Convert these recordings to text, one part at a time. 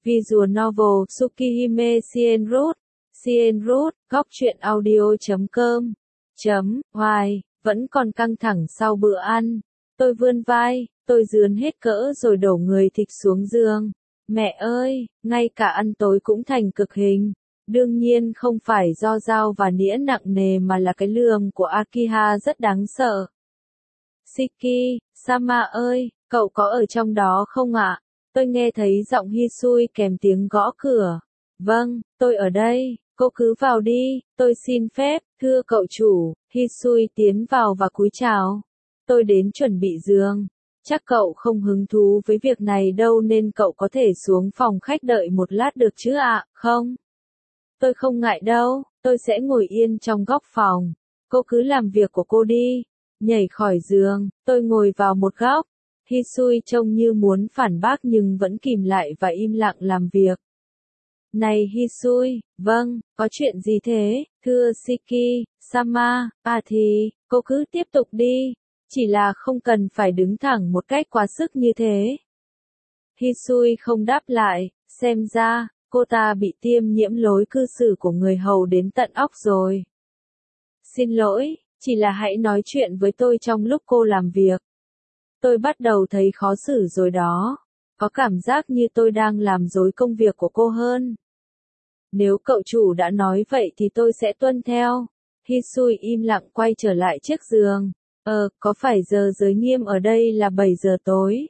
Visual novel Tsukihime Sienroot, góc truyện audio.com. Hoài, vẫn còn căng thẳng sau bữa ăn. Tôi vươn vai, tôi dướn hết cỡ rồi đổ người thịt xuống giường. Mẹ ơi, ngay cả ăn tối cũng thành cực hình. Đương nhiên không phải do dao và nĩa nặng nề mà là cái lườm của Akiha rất đáng sợ. Shiki, Sama ơi, cậu có ở trong đó không ạ? Tôi nghe thấy giọng Hisui kèm tiếng gõ cửa. Vâng, tôi ở đây, cô cứ vào đi, tôi xin phép, thưa cậu chủ. Hisui tiến vào và cúi chào. Tôi đến chuẩn bị giường. Chắc cậu không hứng thú với việc này đâu nên cậu có thể xuống phòng khách đợi một lát được chứ ạ, không? Tôi không ngại đâu, tôi sẽ ngồi yên trong góc phòng. Cô cứ làm việc của cô đi. Nhảy khỏi giường, tôi ngồi vào một góc. Hisui trông như muốn phản bác nhưng vẫn kìm lại và im lặng làm việc. Này Hisui, vâng, có chuyện gì thế, thưa Shiki, Sama, thì, cô cứ tiếp tục đi. Chỉ là không cần phải đứng thẳng một cách quá sức như thế. Hisui không đáp lại, xem ra, cô ta bị tiêm nhiễm lối cư xử của người hầu đến tận óc rồi. Xin lỗi, chỉ là hãy nói chuyện với tôi trong lúc cô làm việc. Tôi bắt đầu thấy khó xử rồi đó. Có cảm giác như tôi đang làm rối công việc của cô hơn. Nếu cậu chủ đã nói vậy thì tôi sẽ tuân theo. Hisui im lặng quay trở lại chiếc giường. Có phải giờ giới nghiêm ở đây là 7 giờ tối?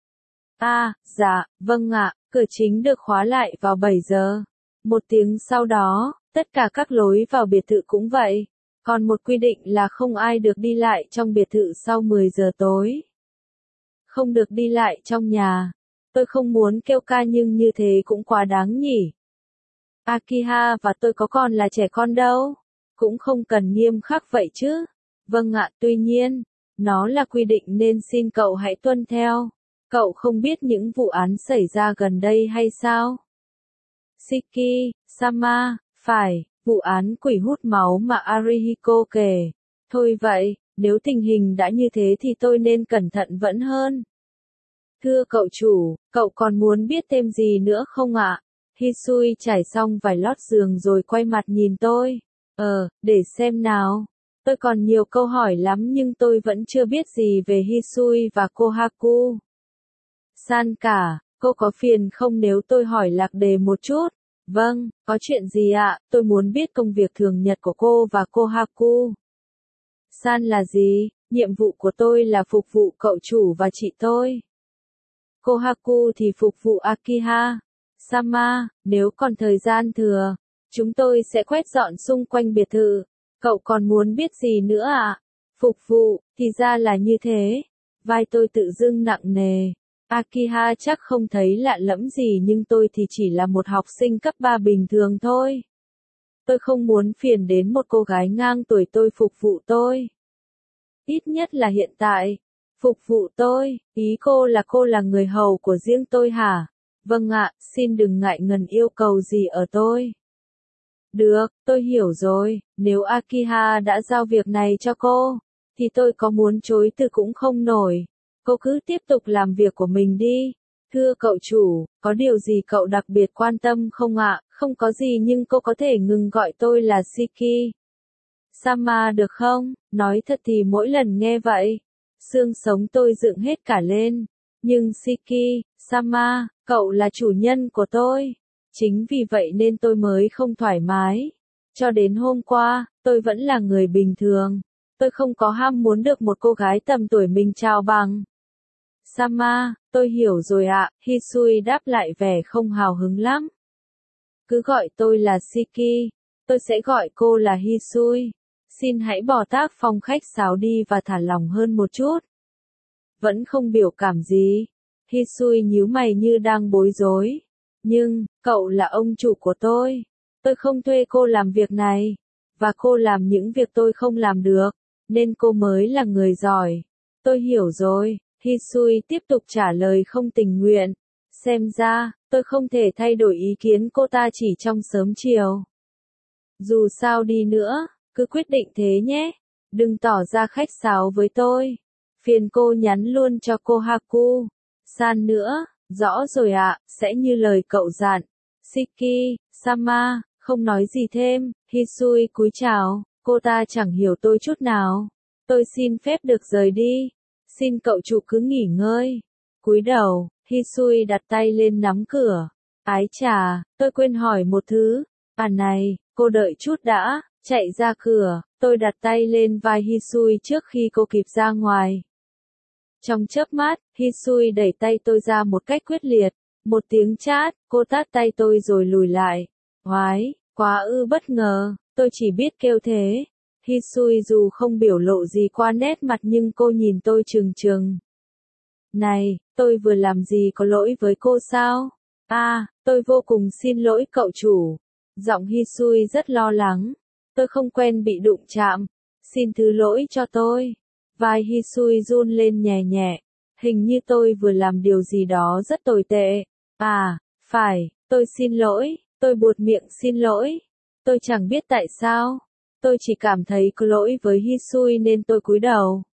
Dạ, vâng ạ, cửa chính được khóa lại vào 7 giờ. Một tiếng sau đó, tất cả các lối vào biệt thự cũng vậy. Còn một quy định là không ai được đi lại trong biệt thự sau 10 giờ tối. Không được đi lại trong nhà. Tôi không muốn kêu ca nhưng như thế cũng quá đáng nhỉ. Akiha và tôi có còn là trẻ con đâu. Cũng không cần nghiêm khắc vậy chứ. Vâng ạ, tuy nhiên, nó là quy định nên xin cậu hãy tuân theo. Cậu không biết những vụ án xảy ra gần đây hay sao? Shiki, Sama, phải, vụ án quỷ hút máu mà Arihiko kể. Thôi vậy, nếu tình hình đã như thế thì tôi nên cẩn thận vẫn hơn. Thưa cậu chủ, cậu còn muốn biết thêm gì nữa không ạ? Hisui trải xong vải lót giường rồi quay mặt nhìn tôi. Để xem nào. Tôi còn nhiều câu hỏi lắm nhưng tôi vẫn chưa biết gì về Hisui và Kohaku. San cả, cô có phiền không nếu tôi hỏi lạc đề một chút? Vâng, có chuyện gì ạ? Tôi muốn biết công việc thường nhật của cô và Kohaku. San là gì? Nhiệm vụ của tôi là phục vụ cậu chủ và chị tôi. Kohaku thì phục vụ Akiha. Sama, nếu còn thời gian thừa, chúng tôi sẽ quét dọn xung quanh biệt thự. Cậu còn muốn biết gì nữa ạ? Phục vụ, thì ra là như thế. Vai tôi tự dưng nặng nề. Akiha chắc không thấy lạ lẫm gì nhưng tôi thì chỉ là một học sinh cấp 3 bình thường thôi. Tôi không muốn phiền đến một cô gái ngang tuổi tôi phục vụ tôi. Ít nhất là hiện tại. Phục vụ tôi, ý cô là người hầu của riêng tôi hả? Vâng ạ, xin đừng ngại ngần yêu cầu gì ở tôi. Được, tôi hiểu rồi, nếu Akiha đã giao việc này cho cô, thì tôi có muốn chối từ cũng không nổi. Cô cứ tiếp tục làm việc của mình đi. Thưa cậu chủ, có điều gì cậu đặc biệt quan tâm không ạ? Không có gì nhưng cô có thể ngừng gọi tôi là Shiki. Sama được không? Nói thật thì mỗi lần nghe vậy, xương sống tôi dựng hết cả lên. Nhưng Shiki, Sama, cậu là chủ nhân của tôi. Chính vì vậy nên tôi mới không thoải mái. Cho đến hôm qua, tôi vẫn là người bình thường. Tôi không có ham muốn được một cô gái tầm tuổi mình chào bằng. Sama, tôi hiểu rồi ạ, Hisui đáp lại vẻ không hào hứng lắm. Cứ gọi tôi là Shiki. Tôi sẽ gọi cô là Hisui. Xin hãy bỏ tác phong khách sáo đi và thả lỏng hơn một chút. Vẫn không biểu cảm gì. Hisui nhíu mày như đang bối rối. Nhưng, cậu là ông chủ của tôi. Tôi không thuê cô làm việc này. Và cô làm những việc tôi không làm được. Nên cô mới là người giỏi. Tôi hiểu rồi. Hisui tiếp tục trả lời không tình nguyện. Xem ra, tôi không thể thay đổi ý kiến cô ta chỉ trong sớm chiều. Dù sao đi nữa, cứ quyết định thế nhé. Đừng tỏ ra khách sáo với tôi. Phiền cô nhắn luôn cho Kohaku. San nữa, Rõ rồi ạ, sẽ như lời cậu dặn. Shiki, Sama, không nói gì thêm, Hisui cúi chào, cô ta chẳng hiểu tôi chút nào. Tôi xin phép được rời đi. Xin cậu chủ cứ nghỉ ngơi. Cúi đầu, Hisui đặt tay lên nắm cửa. Ái chà, tôi quên hỏi một thứ. À này, cô đợi chút đã, chạy ra cửa, tôi đặt tay lên vai Hisui trước khi cô kịp ra ngoài. Trong chớp mắt, Hisui đẩy tay tôi ra một cách quyết liệt. Một tiếng chát, cô tát tay tôi rồi lùi lại. Oái, quá bất ngờ, tôi chỉ biết kêu thế. Hisui dù không biểu lộ gì qua nét mặt nhưng cô nhìn tôi trừng trừng. Này, tôi vừa làm gì có lỗi với cô sao? Tôi vô cùng xin lỗi cậu chủ. Giọng Hisui rất lo lắng. Tôi không quen bị đụng chạm. Xin thứ lỗi cho tôi. Vai Hisui run lên nhẹ nhẹ. Hình như tôi vừa làm điều gì đó rất tồi tệ. Phải, tôi xin lỗi. Tôi buột miệng xin lỗi. Tôi chẳng biết tại sao. Tôi chỉ cảm thấy có lỗi với Hisui nên tôi cúi đầu.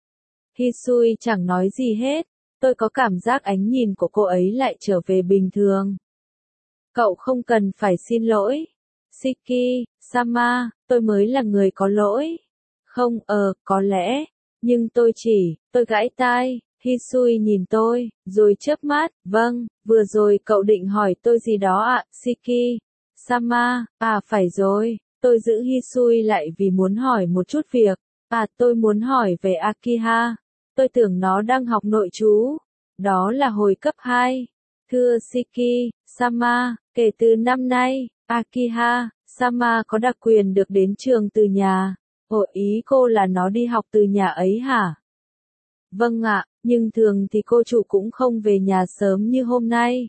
Hisui chẳng nói gì hết. Tôi có cảm giác ánh nhìn của cô ấy lại trở về bình thường. Cậu không cần phải xin lỗi. Shiki, Sama, tôi mới là người có lỗi. Không, có lẽ. Nhưng tôi gãi tai. Hisui nhìn tôi, rồi chớp mắt. Vâng, vừa rồi cậu định hỏi tôi gì đó ạ, Shiki. Sama, phải rồi. Tôi giữ Hisui lại vì muốn hỏi một chút việc. Tôi muốn hỏi về Akiha. Tôi tưởng nó đang học nội trú. Đó là hồi cấp 2. Thưa Shiki, Sama, kể từ năm nay, Akiha, Sama có đặc quyền được đến trường từ nhà. Ý cô là nó đi học từ nhà ấy hả? Vâng ạ, nhưng thường thì cô chủ cũng không về nhà sớm như hôm nay.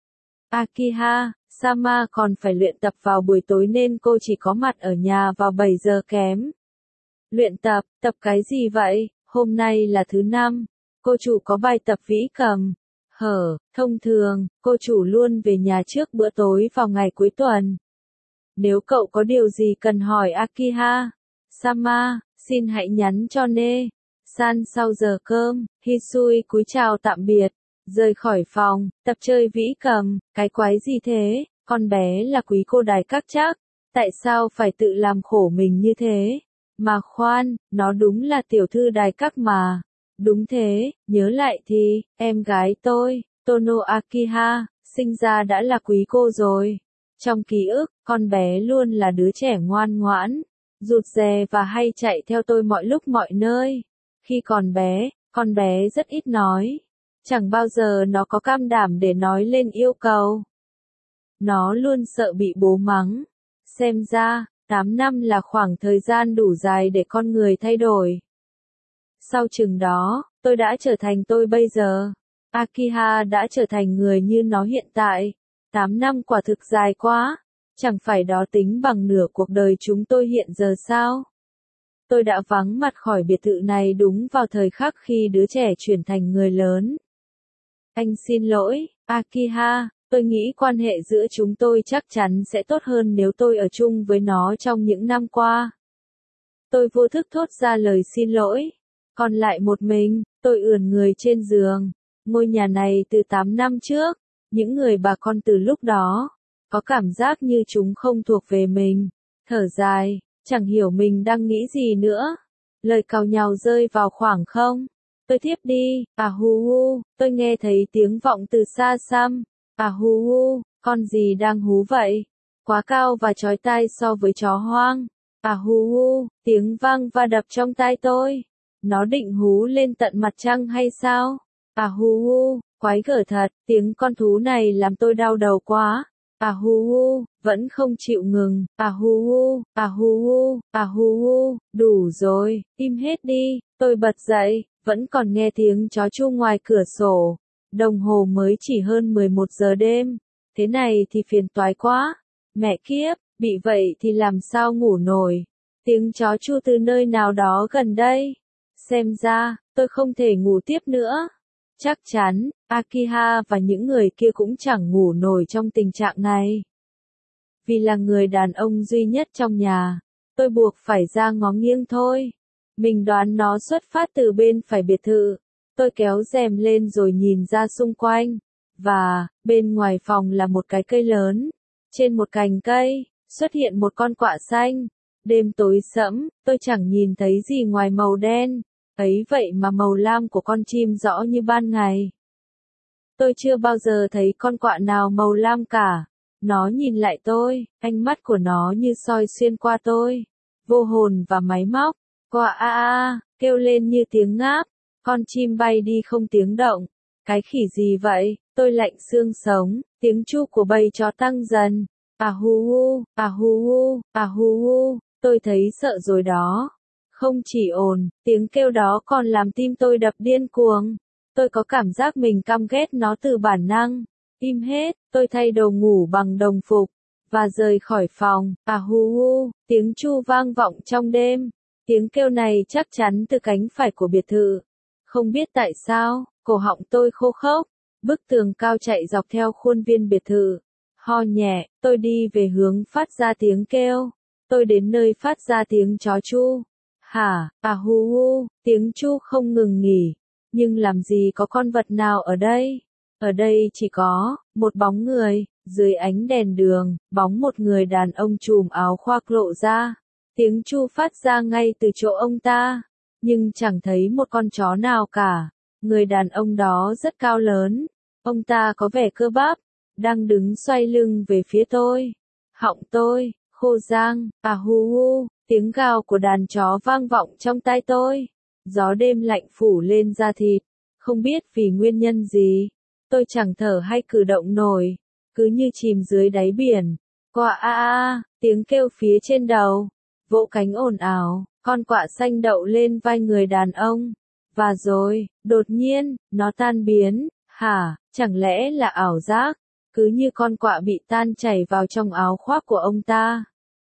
Akiha, Sama còn phải luyện tập vào buổi tối nên cô chỉ có mặt ở nhà vào 7 giờ kém. Luyện tập cái gì vậy? Hôm nay là thứ 5. Cô chủ có bài tập vĩ cầm. Thông thường, cô chủ luôn về nhà trước bữa tối vào ngày cuối tuần. Nếu cậu có điều gì cần hỏi Akiha, Sama, xin hãy nhắn cho San sau giờ cơm. Hisui cúi chào tạm biệt, rời khỏi phòng, tập chơi vĩ cầm, cái quái gì thế, con bé là quý cô đài các chắc, tại sao phải tự làm khổ mình như thế? Mà khoan, nó đúng là tiểu thư đài các mà. Đúng thế, nhớ lại thì, em gái tôi, Tono Akiha, sinh ra đã là quý cô rồi. Trong ký ức, con bé luôn là đứa trẻ ngoan ngoãn, rụt rè và hay chạy theo tôi mọi lúc mọi nơi. Khi còn bé, con bé rất ít nói. Chẳng bao giờ nó có can đảm để nói lên yêu cầu. Nó luôn sợ bị bố mắng. Xem ra, 8 năm là khoảng thời gian đủ dài để con người thay đổi. Sau chừng đó, tôi đã trở thành tôi bây giờ. Akiha đã trở thành người như nó hiện tại. 8 năm quả thực dài quá. Chẳng phải đó tính bằng nửa cuộc đời chúng tôi hiện giờ sao? Tôi đã vắng mặt khỏi biệt thự này đúng vào thời khắc khi đứa trẻ chuyển thành người lớn. Anh xin lỗi, Akiha, tôi nghĩ quan hệ giữa chúng tôi chắc chắn sẽ tốt hơn nếu tôi ở chung với nó trong những năm qua. Tôi vô thức thốt ra lời xin lỗi. Còn lại một mình, tôi ườn người trên giường. Ngôi nhà này từ 8 năm trước, những người bà con từ lúc đó, có cảm giác như chúng không thuộc về mình. Thở dài, chẳng hiểu mình đang nghĩ gì nữa. Lời càu nhàu rơi vào khoảng không. Tôi thiếp đi, hu hu, tôi nghe thấy tiếng vọng từ xa xăm. Hu hu, con gì đang hú vậy? Quá cao và chói tai so với chó hoang. Hu hu, tiếng vang và đập trong tai tôi. Nó định hú lên tận mặt trăng hay sao? Hu hu, quái gở thật, tiếng con thú này làm tôi đau đầu quá. Hu hu, vẫn không chịu ngừng. Hu hu, hu hu, hu hu, đủ rồi, im hết đi. Tôi bật dậy, vẫn còn nghe tiếng chó chu ngoài cửa sổ. Đồng hồ mới chỉ hơn 11 giờ đêm. Thế này thì phiền toái quá. Mẹ kiếp, bị vậy thì làm sao ngủ nổi. Tiếng chó chu từ nơi nào đó gần đây. Xem ra, tôi không thể ngủ tiếp nữa. Chắc chắn, Akiha và những người kia cũng chẳng ngủ nổi trong tình trạng này. Vì là người đàn ông duy nhất trong nhà, tôi buộc phải ra ngó nghiêng thôi. Mình đoán nó xuất phát từ bên phải biệt thự. Tôi kéo rèm lên rồi nhìn ra xung quanh. Và, bên ngoài phòng là một cái cây lớn. Trên một cành cây, xuất hiện một con quạ xanh. Đêm tối sẫm, tôi chẳng nhìn thấy gì ngoài màu đen. Ấy vậy mà màu lam của con chim rõ như ban ngày. Tôi chưa bao giờ thấy con quạ nào màu lam cả. Nó nhìn lại tôi, ánh mắt của nó như soi xuyên qua tôi. Vô hồn và máy móc. Quạ a a, kêu lên như tiếng ngáp. Con chim bay đi không tiếng động. Cái khỉ gì vậy? Tôi lạnh xương sống. Tiếng chu của bầy chó tăng dần. À hu hu, à hu hu, à hu hu. Tôi thấy sợ rồi đó. Không chỉ ồn, tiếng kêu đó còn làm tim tôi đập điên cuồng. Tôi có cảm giác mình căm ghét nó từ bản năng. Im hết, tôi thay đồ ngủ bằng đồng phục. Và rời khỏi phòng. À hu hu, tiếng chu vang vọng trong đêm. Tiếng kêu này chắc chắn từ cánh phải của biệt thự. Không biết tại sao, cổ họng tôi khô khốc. Bức tường cao chạy dọc theo khuôn viên biệt thự. Ho nhẹ, tôi đi về hướng phát ra tiếng kêu. Tôi đến nơi phát ra tiếng chó chu. Hả, à hu hu, tiếng chu không ngừng nghỉ. Nhưng làm gì có con vật nào ở đây? Ở đây chỉ có một bóng người. Dưới ánh đèn đường, bóng một người đàn ông trùm áo khoác lộ ra. Tiếng chu phát ra ngay từ chỗ ông ta. Nhưng chẳng thấy một con chó nào cả. Người đàn ông đó rất cao lớn. Ông ta có vẻ cơ bắp. Đang đứng xoay lưng về phía tôi. Họng tôi, khô rang, à hu hu, tiếng gào của đàn chó vang vọng trong tai tôi. Gió đêm lạnh phủ lên da thịt. Không biết vì nguyên nhân gì. Tôi chẳng thở hay cử động nổi. Cứ như chìm dưới đáy biển. Quạ a a, tiếng kêu phía trên đầu. Vỗ cánh ồn ào, con quạ xanh đậu lên vai người đàn ông. Và rồi, đột nhiên, nó tan biến. Hả, chẳng lẽ là ảo giác? Cứ như con quạ bị tan chảy vào trong áo khoác của ông ta.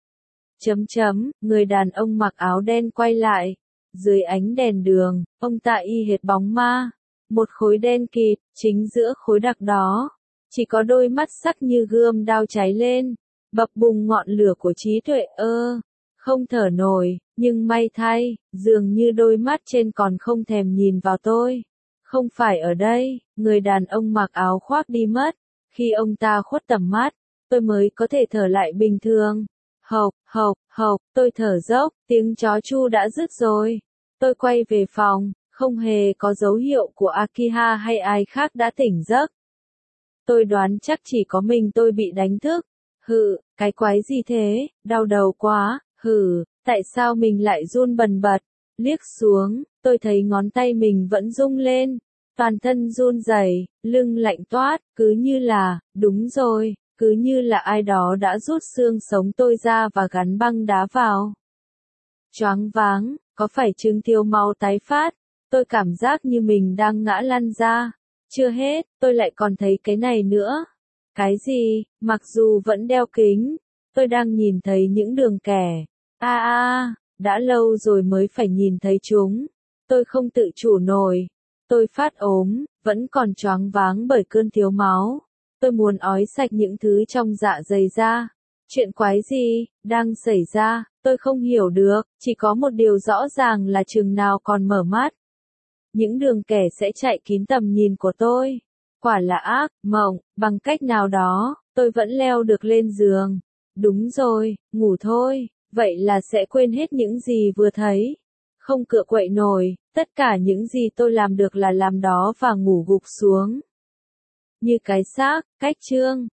Người đàn ông mặc áo đen quay lại. Dưới ánh đèn đường, ông ta y hệt bóng ma. Một khối đen kịt, chính giữa khối đặc đó. Chỉ có đôi mắt sắc như gươm đao cháy lên. Bập bùng ngọn lửa của trí tuệ không thở nổi, nhưng may thay, dường như đôi mắt trên còn không thèm nhìn vào tôi. Không phải ở đây, người đàn ông mặc áo khoác đi mất. Khi ông ta khuất tầm mắt, tôi mới có thể thở lại bình thường. Hộc, hộc, hộc, tôi thở dốc, tiếng chó chu đã dứt rồi. Tôi quay về phòng, không hề có dấu hiệu của Akiha hay ai khác đã tỉnh giấc. Tôi đoán chắc chỉ có mình tôi bị đánh thức. Hừ, cái quái gì thế, đau đầu quá, tại sao mình lại run bần bật. Liếc xuống, tôi thấy ngón tay mình vẫn rung lên. Toàn thân run rẩy, lưng lạnh toát, cứ như là, đúng rồi, cứ như là ai đó đã rút xương sống tôi ra và gắn băng đá vào. Choáng váng, có phải chứng thiếu máu tái phát? Tôi cảm giác như mình đang ngã lăn ra. Chưa hết, tôi lại còn thấy cái này nữa. Cái gì? Mặc dù vẫn đeo kính, tôi đang nhìn thấy những đường kẻ. Đã lâu rồi mới phải nhìn thấy chúng. Tôi không tự chủ nổi. Tôi phát ốm, vẫn còn choáng váng bởi cơn thiếu máu. Tôi muốn ói sạch những thứ trong dạ dày ra. Chuyện quái gì đang xảy ra, tôi không hiểu được, chỉ có một điều rõ ràng là chừng nào còn mở mắt. Những đường kẻ sẽ chạy kín tầm nhìn của tôi. Quả là ác mộng, bằng cách nào đó, tôi vẫn leo được lên giường. Đúng rồi, ngủ thôi, vậy là sẽ quên hết những gì vừa thấy. Không cựa quậy nổi, tất cả những gì tôi làm được là làm đó và ngủ gục xuống. Như cái xác, cách chương.